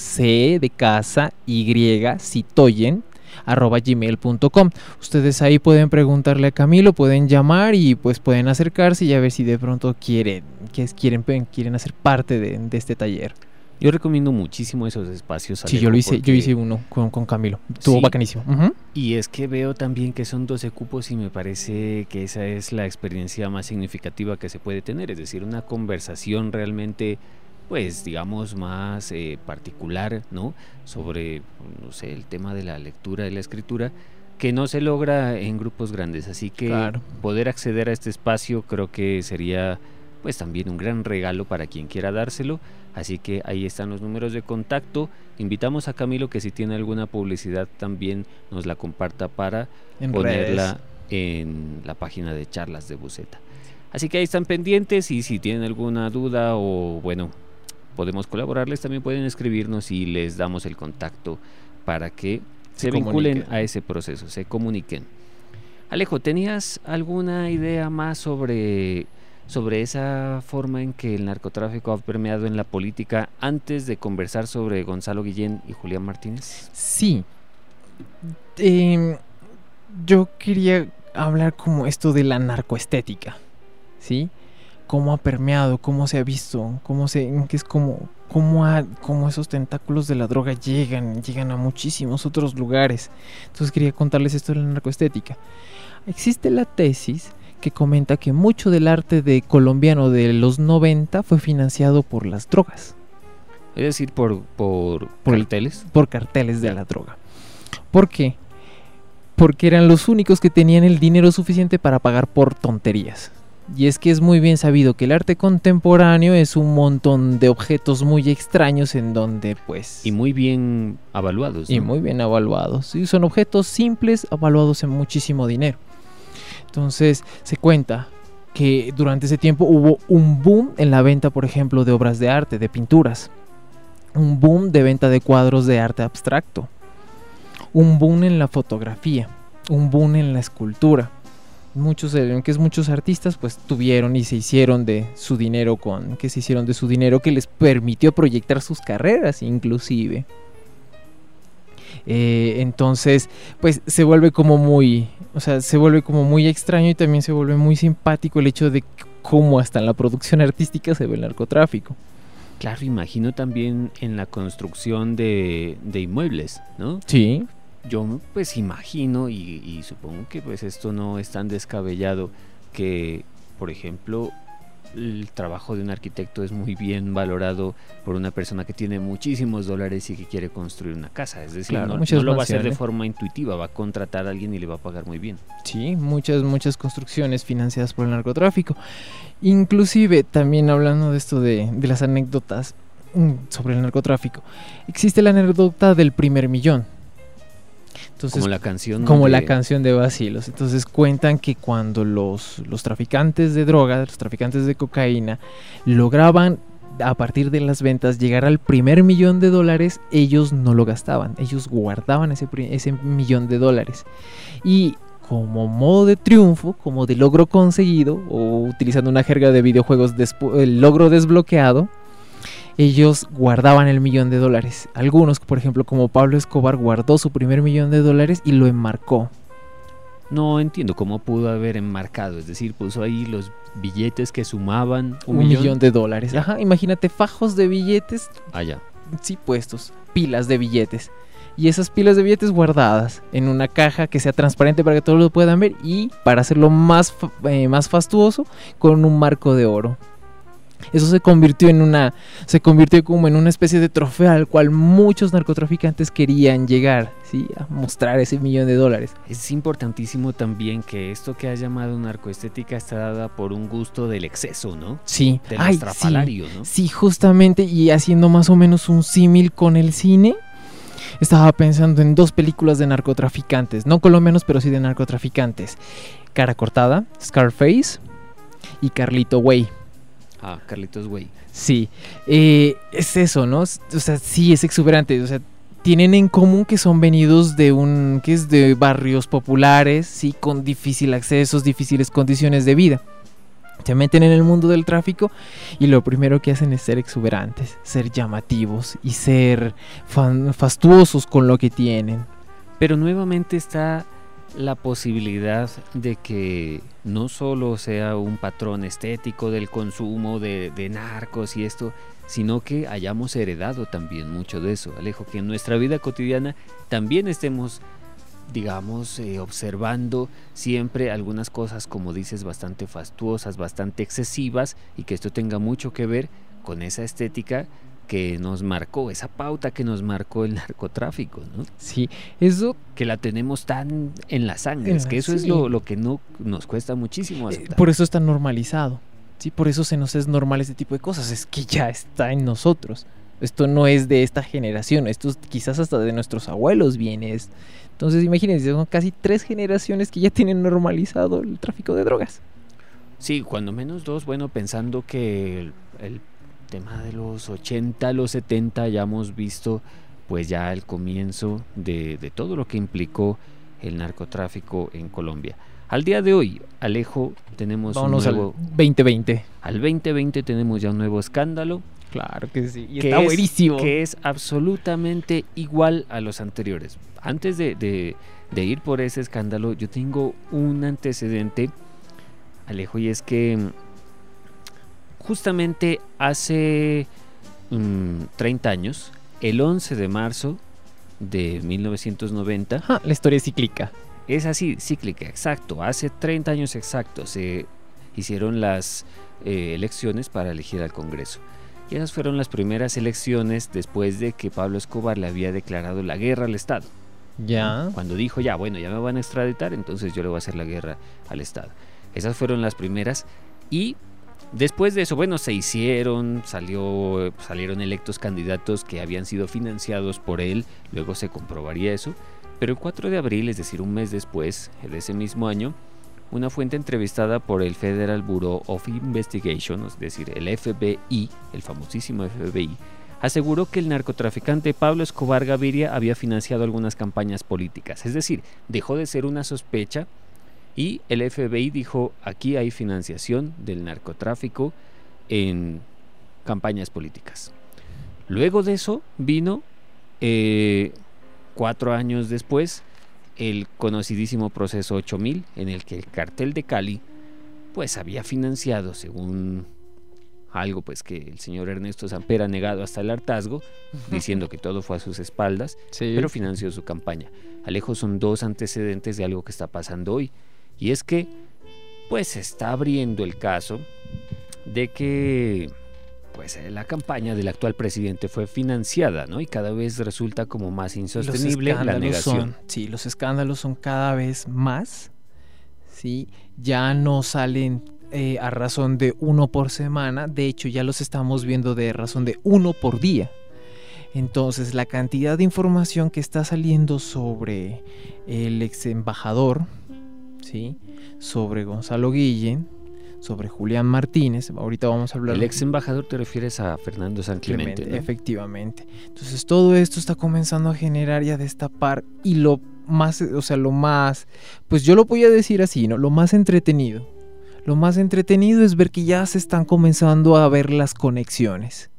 C de casa, Y, citoyen, arroba gmail punto com. Ustedes ahí pueden preguntarle a Camilo, pueden llamar y pues pueden acercarse y a ver si de pronto quieren, que quieren, quieren hacer parte de, de este taller. Yo recomiendo muchísimo esos espacios. Sí, yo lo hice, yo hice uno con, con Camilo. Estuvo sí, bacanísimo. Uh-huh. Y es que veo también que son doce cupos y me parece que esa es la experiencia más significativa que se puede tener. Es decir, una conversación realmente, pues, digamos, más eh, particular, ¿no? Sobre, no sé, el tema de la lectura y la escritura, que no se logra en grupos grandes. Así que claro, poder acceder a este espacio creo que sería, pues, también un gran regalo para quien quiera dárselo. Así que ahí están los números de contacto. Invitamos a Camilo que si tiene alguna publicidad también nos la comparta para en ponerla redes, en la página de Charlas de Buceta. Así que ahí están pendientes y si tienen alguna duda o bueno, podemos colaborarles, también pueden escribirnos y les damos el contacto para que se, se vinculen a ese proceso, se comuniquen. Alejo, ¿tenías alguna idea más sobre... sobre esa forma en que el narcotráfico ha permeado en la política antes de conversar sobre Gonzalo Guillén y Julián Martínez? Sí. Eh, yo quería hablar como esto de la narcoestética, ¿sí? Cómo ha permeado, cómo se ha visto, cómo se, que es como, cómo, ha, cómo esos tentáculos de la droga llegan, llegan a muchísimos otros lugares. Entonces quería contarles esto de la narcoestética. existe la tesis que comenta que mucho del arte de colombiano de los noventa fue financiado por las drogas. Es decir, por, por, por carteles. El, por carteles de la droga. ¿Por qué? Porque eran los únicos que tenían el dinero suficiente para pagar por tonterías. Y es que es muy bien sabido que el arte contemporáneo es un montón de objetos muy extraños en donde pues... Y muy bien avaluados, ¿no? Y muy bien avaluados. Sí, son objetos simples avaluados en muchísimo dinero. Entonces se cuenta que durante ese tiempo hubo un boom en la venta, por ejemplo, de obras de arte, de pinturas. Un boom de venta de cuadros de arte abstracto. Un boom en la fotografía. Un boom en la escultura. Muchos, que es muchos artistas pues tuvieron y se hicieron de su dinero con que se hicieron de su dinero que les permitió proyectar sus carreras inclusive. Eh, entonces pues se vuelve como muy, o sea, se vuelve como muy extraño y también se vuelve muy simpático el hecho de cómo hasta en la producción artística se ve el narcotráfico. Claro, imagino también en la construcción de, de inmuebles, ¿no? Sí. Yo pues imagino y, y supongo que pues esto no es tan descabellado que, por ejemplo, el trabajo de un arquitecto es muy bien valorado por una persona que tiene muchísimos dólares y que quiere construir una casa. Es decir, claro, no, no lo va a hacer de forma intuitiva, va a contratar a alguien y le va a pagar muy bien. Sí, muchas, muchas construcciones financiadas por el narcotráfico. Inclusive, también hablando de esto de, de las anécdotas sobre el narcotráfico, existe la anécdota del primer millón. Entonces, como la canción como de... la canción de Bacilos. Entonces cuentan que cuando los, los traficantes de droga, los traficantes de cocaína lograban a partir de las ventas llegar al primer millón de dólares, ellos no lo gastaban, ellos guardaban ese, ese millón de dólares y como modo de triunfo, como de logro conseguido, o utilizando una jerga de videojuegos, el logro desbloqueado, ellos guardaban el millón de dólares. Algunos, por ejemplo, como Pablo Escobar, guardó su primer millón de dólares y lo enmarcó. No entiendo cómo pudo haber enmarcado, es decir, puso ahí los billetes que sumaban un, un millón? millón de dólares. Ajá, imagínate fajos de billetes. Allá. Sí, puestos, pilas de billetes. Y esas pilas de billetes guardadas en una caja que sea transparente para que todos lo puedan ver y para hacerlo más, eh, más fastuoso, con un marco de oro. Eso se convirtió en una se convirtió como en una especie de trofeo al cual muchos narcotraficantes querían llegar, ¿sí? A mostrar ese millón de dólares. Es importantísimo también que esto que has llamado narcoestética está dada por un gusto del exceso, ¿no? Sí. Del Ay, estrafalario, sí, ¿no? Sí, justamente, y haciendo más o menos un símil con el cine, estaba pensando en dos películas de narcotraficantes, no colombianos, pero sí de narcotraficantes. Cara Cortada, Scarface y Carlito Way. Ah, Carlitos Way. Sí, eh, es eso, ¿no? O sea, sí, es exuberante. O sea, tienen en común que son venidos de un, que es de barrios populares, sí, con difícil acceso, difíciles condiciones de vida. Se meten en el mundo del tráfico y lo primero que hacen es ser exuberantes, ser llamativos y ser fan, fastuosos con lo que tienen. Pero nuevamente está la posibilidad de que no solo sea un patrón estético del consumo de, de narcos y esto, sino que hayamos heredado también mucho de eso, Alejo, que en nuestra vida cotidiana también estemos, digamos, eh, observando siempre algunas cosas, como dices, bastante fastuosas, bastante excesivas, y que esto tenga mucho que ver con esa estética que nos marcó, esa pauta que nos marcó el narcotráfico, ¿no? Sí, eso... Que la tenemos tan en la sangre, es que eso sí. es lo, lo que no nos cuesta muchísimo aceptar. Eh, por eso está normalizado, sí, por eso se nos es normal este tipo de cosas, es que ya está en nosotros. Esto no es de esta generación, esto quizás hasta de nuestros abuelos viene. Es... Entonces imagínense, son casi tres generaciones que ya tienen normalizado el tráfico de drogas. Sí, cuando menos dos, bueno, pensando que el, el tema de los ochenta, los setenta, ya hemos visto pues ya el comienzo de, de todo lo que implicó el narcotráfico en Colombia. Al día de hoy, Alejo, tenemos Vámonos un nuevo... al veinte veinte. Al veinte veinte tenemos ya un nuevo escándalo. Claro que sí, y que está es, buenísimo. Que es absolutamente igual a los anteriores. Antes de, de, de ir por ese escándalo, yo tengo un antecedente, Alejo, y es que justamente hace um, treinta años, el once de marzo de mil novecientos noventa... Ah, la historia es cíclica. es así, cíclica, exacto. Hace treinta años exactos se hicieron las eh, elecciones para elegir al Congreso. Y esas fueron las primeras elecciones después de que Pablo Escobar le había declarado la guerra al Estado. Ya. Cuando dijo, ya, bueno, ya me van a extraditar, entonces yo le voy a hacer la guerra al Estado. Esas fueron las primeras. Y después de eso, bueno, se hicieron, salió, salieron electos candidatos que habían sido financiados por él, luego se comprobaría eso. Pero el cuatro de abril, es decir, un mes después de ese mismo año, una fuente entrevistada por el Federal Bureau of Investigation, es decir, el F B I, el famosísimo F B I, aseguró que el narcotraficante Pablo Escobar Gaviria había financiado algunas campañas políticas. Es decir, dejó de ser una sospecha y el F B I dijo, aquí hay financiación del narcotráfico en campañas políticas. Luego de eso vino... Eh, Cuatro años después, el conocidísimo proceso ocho mil, en el que el cartel de Cali pues había financiado, según algo pues que el señor Ernesto Samper ha negado hasta el hartazgo, diciendo que todo fue a sus espaldas, sí. Pero financió su campaña. Alejo, son dos antecedentes de algo que está pasando hoy, y es que pues se está abriendo el caso de que pues la campaña del actual presidente fue financiada, ¿no? Y cada vez resulta como más insostenible la negación. Son, sí, los escándalos son cada vez más, ¿sí? Ya no salen eh, a razón de uno por semana, de hecho ya los estamos viendo de razón de uno por día. Entonces la cantidad de información que está saliendo sobre el ex embajador, ¿sí? Sobre Gonzalo Guillén, sobre Julián Martínez, ahorita vamos a hablar. El ex embajador, te refieres a Fernando San Clemente, Clemente, ¿no? Efectivamente. Entonces todo esto está comenzando a generar y a destapar, y lo más, o sea, lo más, pues yo lo voy a decir así, ¿no? Lo más entretenido. Lo más entretenido es ver que ya se están comenzando a ver las conexiones.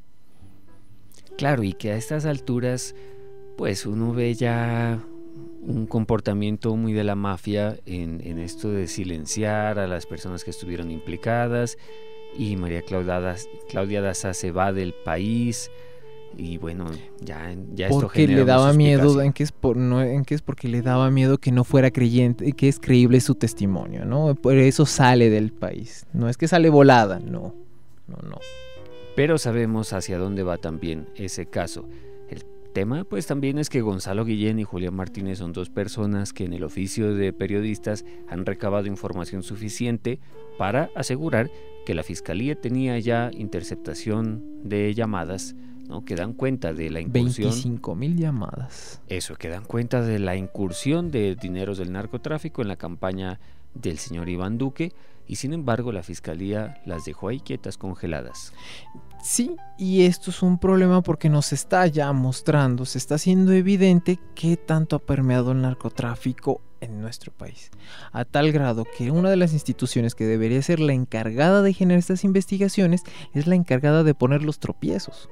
Claro, y que a estas alturas, pues uno ve ya un comportamiento muy de la mafia en, en esto de silenciar a las personas que estuvieron implicadas, y María Claudia, Claudia Daza se va del país, y bueno, ya, ya esto porque le daba miedo, en que es por, no, en que es porque le daba miedo que no fuera creyente, que es creíble su testimonio, ¿no? Por eso sale del país, no es que sale volada, no, no, no. Pero sabemos hacia dónde va también ese caso. El tema pues también es que Gonzalo Guillén y Julián Martínez son dos personas que en el oficio de periodistas han recabado información suficiente para asegurar que la fiscalía tenía ya interceptación de llamadas, ¿no? Que dan cuenta de la incursión. veinticinco mil llamadas. Eso, que dan cuenta de la incursión de dineros del narcotráfico en la campaña del señor Iván Duque, y sin embargo la fiscalía las dejó ahí quietas, congeladas. Sí, y esto es un problema porque nos está ya mostrando, se está haciendo evidente qué tanto ha permeado el narcotráfico en nuestro país, a tal grado que una de las instituciones que debería ser la encargada de generar estas investigaciones es la encargada de poner los tropiezos.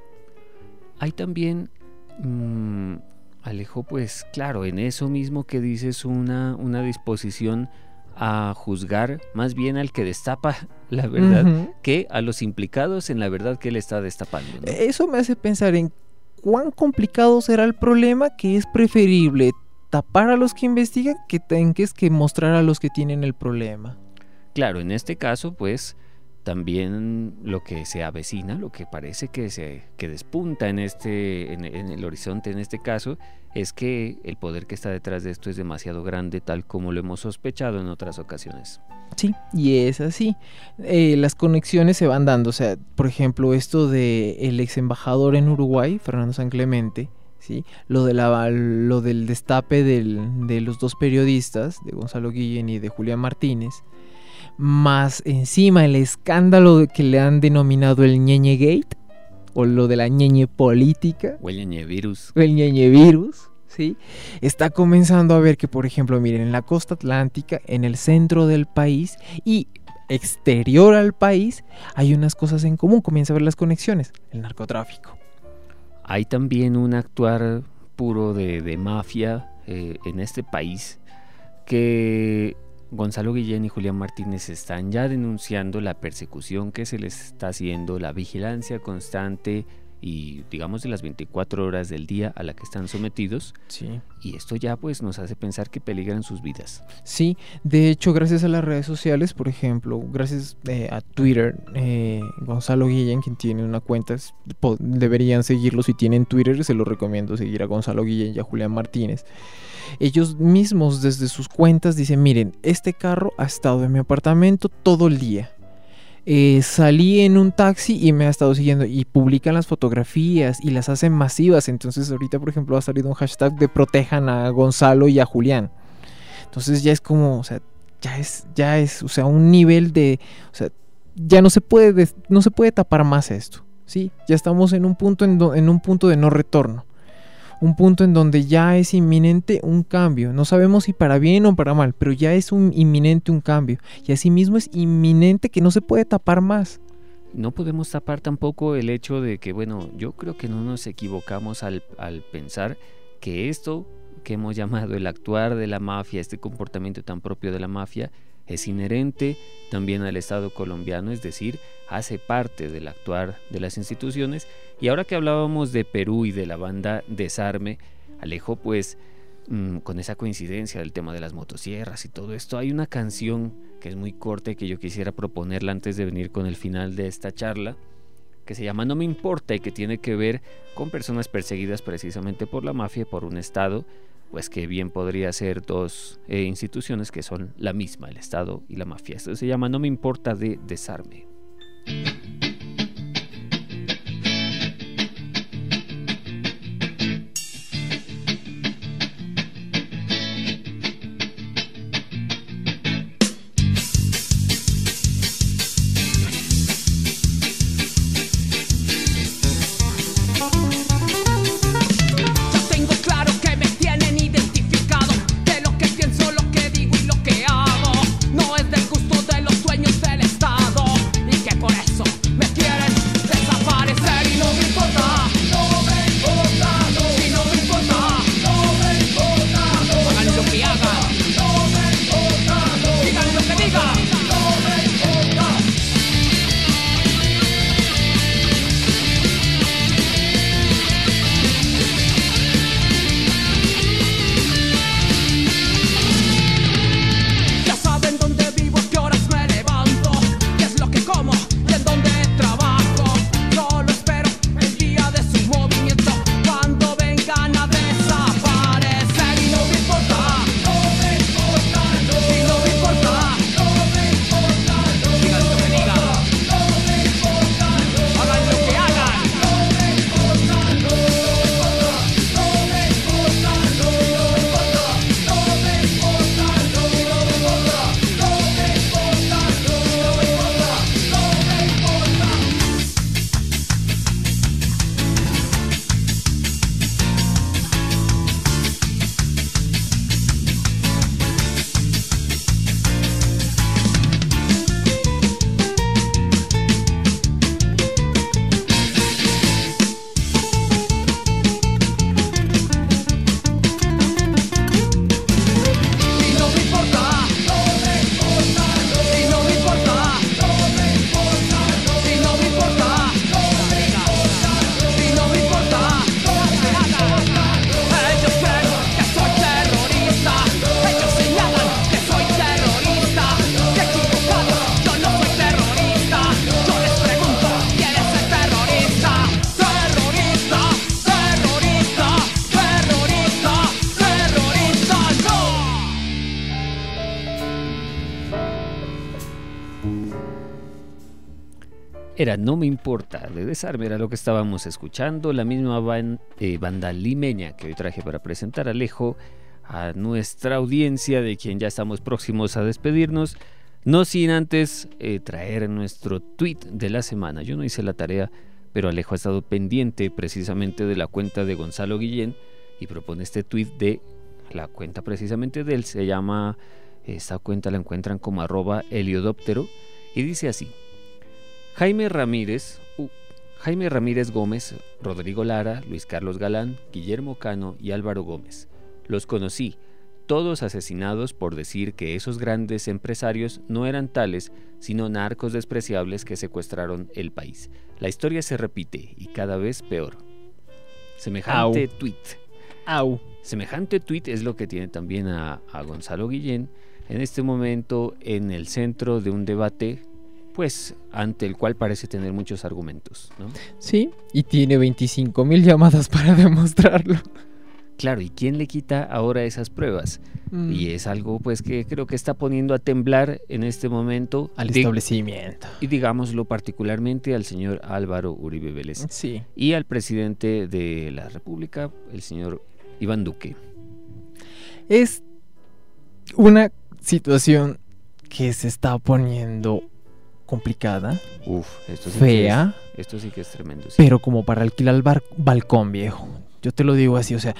Hay también, mmm, Alejo, pues claro, en eso mismo que dices, una, una disposición a juzgar más bien al que destapa la verdad, uh-huh, que a los implicados en la verdad que él está destapando, ¿no? Eso me hace pensar en cuán complicado será el problema, que es preferible tapar a los que investigan que tengas que mostrar a los que tienen el problema. Claro, en este caso pues también lo que se avecina, lo que parece que se que despunta en este en, en el horizonte en este caso, es que el poder que está detrás de esto es demasiado grande, tal como lo hemos sospechado en otras ocasiones. Sí, y es así. Eh, las conexiones se van dando, o sea, por ejemplo, esto de el ex embajador en Uruguay, Fernando San Clemente, ¿sí? Lo de la lo del destape del, de los dos periodistas, de Gonzalo Guillén y de Julián Martínez, más encima el escándalo que le han denominado el Ñeñe Gate, o lo de la Ñeñe política, o el Ñeñe virus, o el Ñeñe virus, ¿sí? Está comenzando a ver que, por ejemplo, miren, en la costa atlántica, en el centro del país y exterior al país, hay unas cosas en común, comienza a ver las conexiones, el narcotráfico. Hay también un actuar puro de, de mafia eh, en este país, que Gonzalo Guillén y Julián Martínez están ya denunciando la persecución que se les está haciendo, la vigilancia constante y digamos de las veinticuatro horas del día a la que están sometidos. Sí. Y esto ya pues nos hace pensar que peligran sus vidas. Sí, de hecho gracias a las redes sociales, por ejemplo, gracias eh, a Twitter, eh, Gonzalo Guillén, quien tiene una cuenta, es, po, deberían seguirlo si tienen Twitter, se lo recomiendo seguir a Gonzalo Guillén y a Julián Martínez. Ellos mismos desde sus cuentas dicen, miren, este carro ha estado en mi apartamento todo el día. Eh, salí en un taxi y me ha estado siguiendo, y publican las fotografías y las hacen masivas. Entonces ahorita por ejemplo ha salido un hashtag de protejan a Gonzalo y a Julián. Entonces ya es como, o sea, ya es, ya es, o sea, un nivel de, o sea, ya no se puede, no se puede tapar más esto, ¿sí? Ya estamos en un punto en, do, en un punto de no retorno. Un punto en donde ya es inminente un cambio. No sabemos si para bien o para mal, pero ya es un inminente un cambio. Y asimismo es inminente que no se puede tapar más. No podemos tapar tampoco el hecho de que, bueno, yo creo que no nos equivocamos al, al pensar que esto que hemos llamado el actuar de la mafia, este comportamiento tan propio de la mafia, es inherente también al Estado colombiano, es decir, hace parte del actuar de las instituciones. Y ahora que hablábamos de Perú y de la banda Desarme, Alejo, pues mmm, con esa coincidencia del tema de las motosierras y todo esto, hay una canción que es muy corta y que yo quisiera proponerla antes de venir con el final de esta charla, que se llama No me importa y que tiene que ver con personas perseguidas precisamente por la mafia y por un Estado, pues que bien podría ser dos eh, instituciones que son la misma, el Estado y la mafia. Esto se llama No me importa de Desarme. Era No me importa de Desarme, era lo que estábamos escuchando, la misma ban, eh, banda limeña que hoy traje para presentar, Alejo, a nuestra audiencia, de quien ya estamos próximos a despedirnos, no sin antes eh, traer nuestro tweet de la semana. Yo no hice la tarea, pero Alejo ha estado pendiente precisamente de la cuenta de Gonzalo Guillén y propone este tweet de la cuenta precisamente de él. Se llama, esta cuenta la encuentran como arroba heliodóptero y dice así: Jaime Ramírez, uh, Jaime Ramírez Gómez, Rodrigo Lara, Luis Carlos Galán, Guillermo Cano y Álvaro Gómez. Los conocí, todos asesinados por decir que esos grandes empresarios no eran tales, sino narcos despreciables que secuestraron el país. La historia se repite y cada vez peor. Semejante Au. tweet. Au. Semejante tuit es lo que tiene también a, a Gonzalo Guillén en este momento en el centro de un debate, pues ante el cual parece tener muchos argumentos, ¿no? Sí, y tiene veinticinco mil llamadas para demostrarlo. Claro, ¿y quién le quita ahora esas pruebas? Mm. Y es algo pues que creo que está poniendo a temblar en este momento Al di- establecimiento. y digámoslo particularmente al señor Álvaro Uribe Vélez Sí. y al presidente de la República, el señor Iván Duque. Es una situación que se está poniendo complicada, Uf, esto sí fea, que es, esto sí que es tremendo. Sí. pero como para alquilar el bar- balcón, viejo. Yo te lo digo así, o sea,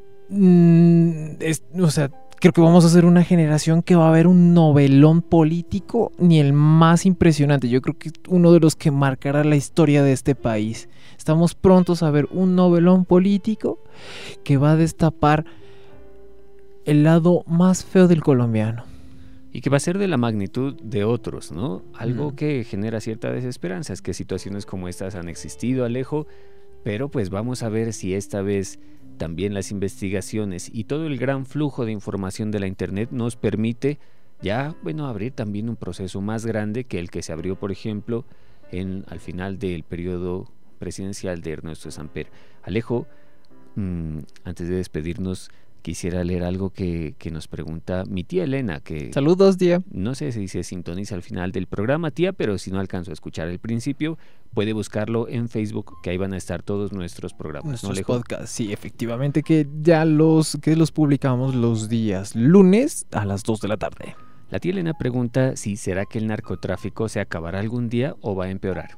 mm, es- o sea, creo que vamos a ser una generación que va a ver un novelón político, ni el más impresionante. Yo creo que es uno de los que marcará la historia de este país. Estamos prontos a ver un novelón político que va a destapar el lado más feo del colombiano. Y que va a ser de la magnitud de otros, ¿no? Algo Mm. que genera cierta desesperanza, es que situaciones como estas han existido, Alejo, pero pues vamos a ver si esta vez también las investigaciones y todo el gran flujo de información de la internet nos permite ya, bueno, abrir también un proceso más grande que el que se abrió, por ejemplo, en, al final del periodo presidencial de Ernesto Samper. Alejo, mmm, antes de despedirnos, quisiera leer algo que, que nos pregunta mi tía Elena, que Saludos, tía. no sé si se sintoniza al final del programa, tía, pero si no alcanzo a escuchar el principio, puede buscarlo en Facebook, que ahí van a estar todos nuestros programas. Nuestros ¿no, Alejo? podcasts, sí, efectivamente, que ya los, que los publicamos los días lunes a las dos de la tarde. La tía Elena pregunta si será que el narcotráfico se acabará algún día o va a empeorar.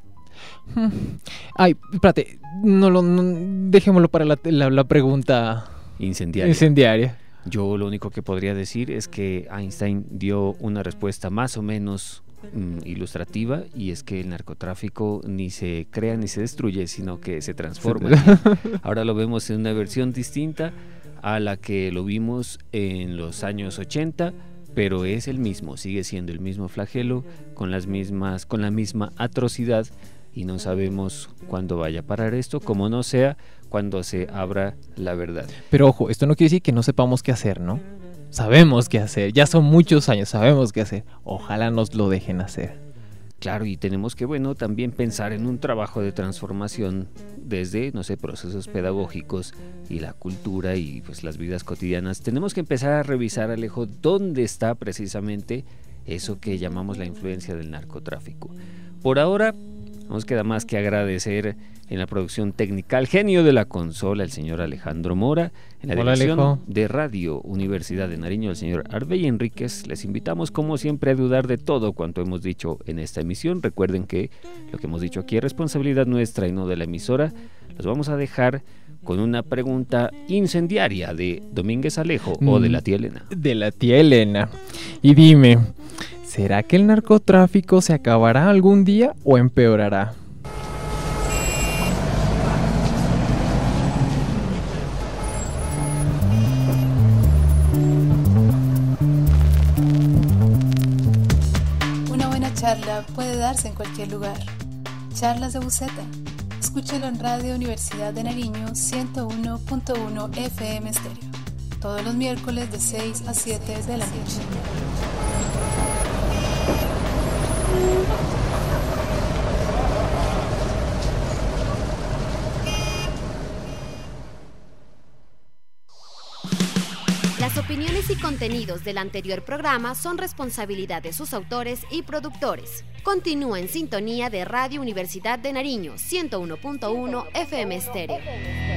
Ay, espérate, no lo, no- dejémoslo para la, la- la pregunta Incendiaria. incendiaria. Yo lo único que podría decir es que Einstein dio una respuesta más o menos mm, ilustrativa, y es que el narcotráfico ni se crea ni se destruye, sino que se transforma. Ahora lo vemos en una versión distinta a la que lo vimos en los años ochenta, pero es el mismo, sigue siendo el mismo flagelo, con las mismas, con la misma atrocidad, y no sabemos cuándo vaya a parar esto, como no sea cuando se abra la verdad. Pero ojo, esto no quiere decir que no sepamos qué hacer, ¿no? Sabemos qué hacer, ya son muchos años, sabemos qué hacer. Ojalá nos lo dejen hacer. Claro, y tenemos que, bueno, también pensar en un trabajo de transformación desde, no sé, procesos pedagógicos y la cultura y pues las vidas cotidianas. Tenemos que empezar a revisar, Alejo, dónde está precisamente eso que llamamos la influencia del narcotráfico. Por ahora, no nos queda más que agradecer en la producción técnica al genio de la consola, el señor Alejandro Mora, en la Hola, dirección Alejo. de Radio Universidad de Nariño, el señor Arbey Enríquez. Les invitamos, como siempre, a dudar de todo cuanto hemos dicho en esta emisión. Recuerden que lo que hemos dicho aquí es responsabilidad nuestra y no de la emisora. Los vamos a dejar con una pregunta incendiaria de Domínguez Alejo o de la tía Elena. De la tía Elena. Y dime, ¿será que el narcotráfico se acabará algún día o empeorará? Una buena charla puede darse en cualquier lugar. Charlas de Buceta. Escúchalo en Radio Universidad de Nariño ciento uno punto uno F M Estéreo. Todos los miércoles de seis a siete de la noche. Las opiniones y contenidos del anterior programa son responsabilidad de sus autores y productores. Continúa en sintonía de Radio Universidad de Nariño ciento uno punto uno F M Estéreo.